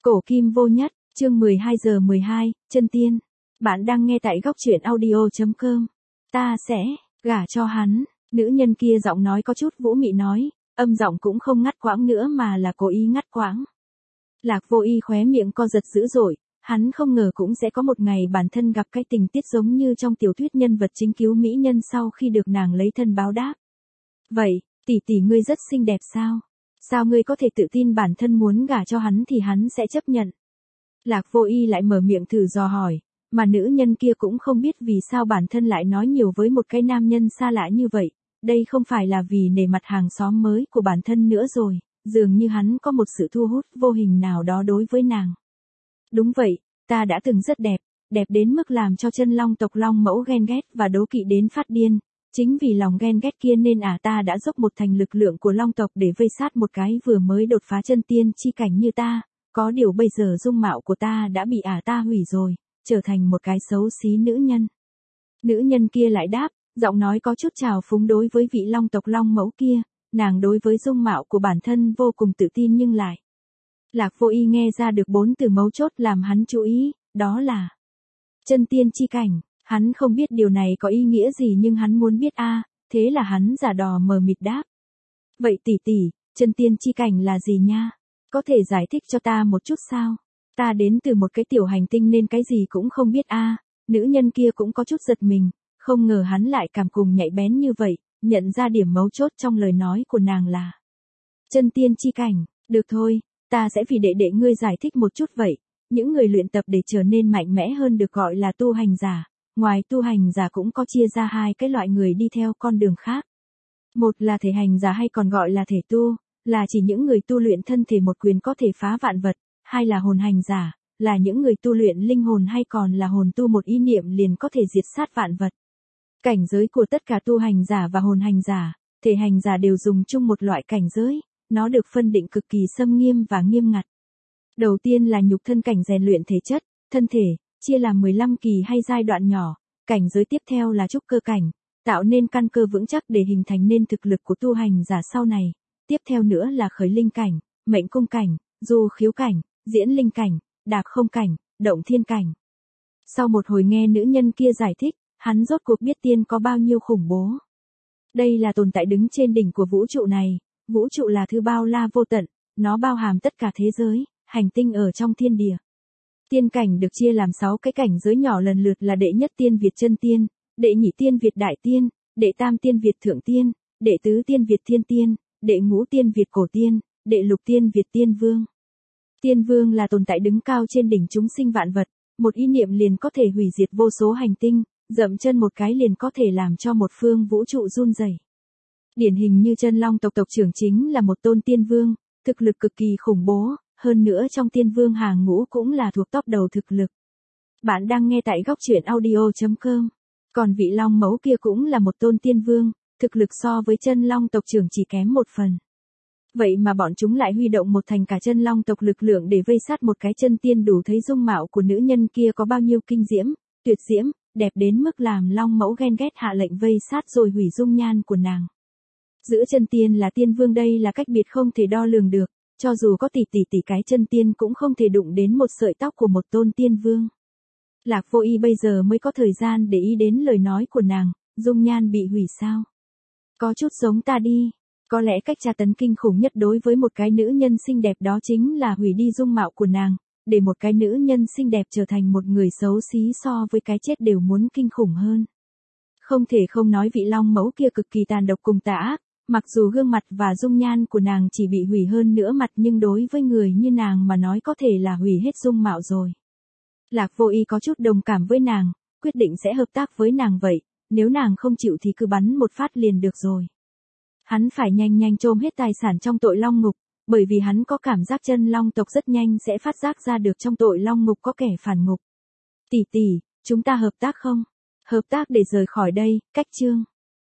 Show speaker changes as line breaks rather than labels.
Cổ kim vô nhất, chương 12:12, chân tiên. Bạn đang nghe tại góc truyện audio.com. Ta sẽ gả cho hắn. Nữ nhân kia giọng nói có chút vũ mị nói, âm giọng cũng không ngắt quãng nữa mà là cố ý ngắt quãng. Lạc Vô Y khóe miệng co giật dữ dội, hắn không ngờ cũng sẽ có một ngày bản thân gặp cái tình tiết giống như trong tiểu thuyết nhân vật chính cứu mỹ nhân sau khi được nàng lấy thân báo đáp. Vậy, tỷ tỷ ngươi rất xinh đẹp sao? Sao ngươi có thể tự tin bản thân muốn gả cho hắn thì hắn sẽ chấp nhận? Lạc Vô Y lại mở miệng thử dò hỏi, mà nữ nhân kia cũng không biết vì sao bản thân lại nói nhiều với một cái nam nhân xa lạ như vậy, đây không phải là vì nể mặt hàng xóm mới của bản thân nữa rồi, dường như hắn có một sự thu hút vô hình nào đó đối với nàng. Đúng vậy, ta đã từng rất đẹp, đẹp đến mức làm cho chân long tộc long mẫu ghen ghét và đố kỵ đến phát điên. Chính vì lòng ghen ghét kia nên ta đã dốc một thành lực lượng của long tộc để vây sát một cái vừa mới đột phá chân tiên chi cảnh như ta, có điều bây giờ dung mạo của ta đã bị ta hủy rồi, trở thành một cái xấu xí nữ nhân. Nữ nhân kia lại đáp, giọng nói có chút trào phúng đối với vị long tộc long mẫu kia, nàng đối với dung mạo của bản thân vô cùng tự tin nhưng lại. Lạc Vô Y nghe ra được 4 từ mấu chốt làm hắn chú ý, đó là chân tiên chi cảnh. Hắn không biết điều này có ý nghĩa gì nhưng hắn muốn biết thế là hắn giả đò mờ mịt đáp. Vậy tỷ tỷ, chân tiên chi cảnh là gì nha? Có thể giải thích cho ta một chút sao? Ta đến từ một cái tiểu hành tinh nên cái gì cũng không biết Nữ nhân kia cũng có chút giật mình, không ngờ hắn lại cảm cùng nhạy bén như vậy, nhận ra điểm mấu chốt trong lời nói của nàng là chân tiên chi cảnh. Được thôi, ta sẽ vì đệ ngươi giải thích một chút vậy. Những người luyện tập để trở nên mạnh mẽ hơn được gọi là tu hành giả. Ngoài tu hành giả cũng có chia ra 2 cái loại người đi theo con đường khác. Một là thể hành giả hay còn gọi là thể tu, là chỉ những người tu luyện thân thể một quyền có thể phá vạn vật. Hai là hồn hành giả, là những người tu luyện linh hồn hay còn là hồn tu một ý niệm liền có thể diệt sát vạn vật. Cảnh giới của tất cả tu hành giả và hồn hành giả, thể hành giả đều dùng chung một loại cảnh giới, nó được phân định cực kỳ xâm nghiêm và nghiêm ngặt. Đầu tiên là nhục thân cảnh rèn luyện thể chất, thân thể, chia làm 15 kỳ hay giai đoạn nhỏ, cảnh giới tiếp theo là trúc cơ cảnh, tạo nên căn cơ vững chắc để hình thành nên thực lực của tu hành giả sau này. Tiếp theo nữa là khởi linh cảnh, mệnh cung cảnh, du khiếu cảnh, diễn linh cảnh, đạp không cảnh, động thiên cảnh. Sau một hồi nghe nữ nhân kia giải thích, hắn rốt cuộc biết tiên có bao nhiêu khủng bố. Đây là tồn tại đứng trên đỉnh của vũ trụ này, vũ trụ là thứ bao la vô tận, nó bao hàm tất cả thế giới, hành tinh ở trong thiên địa. Tiên cảnh được chia làm 6 cái cảnh giới nhỏ lần lượt là đệ nhất tiên Việt chân tiên, đệ nhị tiên Việt đại tiên, đệ tam tiên Việt thượng tiên, đệ tứ tiên Việt thiên tiên, đệ ngũ tiên Việt cổ tiên, đệ lục tiên Việt tiên vương. Tiên vương là tồn tại đứng cao trên đỉnh chúng sinh vạn vật, một ý niệm liền có thể hủy diệt vô số hành tinh, dậm chân một cái liền có thể làm cho một phương vũ trụ run rẩy. Điển hình như chân long tộc tộc trưởng chính là một tôn tiên vương, thực lực cực kỳ khủng bố. Hơn nữa trong tiên vương hàng ngũ cũng là thuộc top đầu thực lực. Bạn đang nghe tại góc truyện audio.com. Còn vị long mẫu kia cũng là một tôn tiên vương, thực lực so với chân long tộc trưởng chỉ kém một phần. Vậy mà bọn chúng lại huy động một thành cả chân long tộc lực lượng để vây sát một cái chân tiên, đủ thấy dung mạo của nữ nhân kia có bao nhiêu kinh diễm, tuyệt diễm, đẹp đến mức làm long mẫu ghen ghét hạ lệnh vây sát rồi hủy dung nhan của nàng. Giữa chân tiên là tiên vương đây là cách biệt không thể đo lường được. Cho dù có tỷ cái chân tiên cũng không thể đụng đến một sợi tóc của một tôn tiên vương. Lạc Vô Y bây giờ mới có thời gian để ý đến lời nói của nàng, dung nhan bị hủy sao? Có chút giống ta đi. Có lẽ cách tra tấn kinh khủng nhất đối với một cái nữ nhân xinh đẹp đó chính là hủy đi dung mạo của nàng, để một cái nữ nhân xinh đẹp trở thành một người xấu xí so với cái chết đều muốn kinh khủng hơn. Không thể không nói vị long mẫu kia cực kỳ tàn độc cùng tà ác. Mặc dù gương mặt và dung nhan của nàng chỉ bị hủy hơn nữa mặt nhưng đối với người như nàng mà nói có thể là hủy hết dung mạo rồi. Lạc Vô Y có chút đồng cảm với nàng, quyết định sẽ hợp tác với nàng vậy, nếu nàng không chịu thì cứ bắn một phát liền được rồi. Hắn phải nhanh chôm hết tài sản trong tội long ngục, bởi vì hắn có cảm giác chân long tộc rất nhanh sẽ phát giác ra được trong tội long ngục có kẻ phản ngục. Tỷ, chúng ta hợp tác không? Hợp tác để rời khỏi đây, cách chương.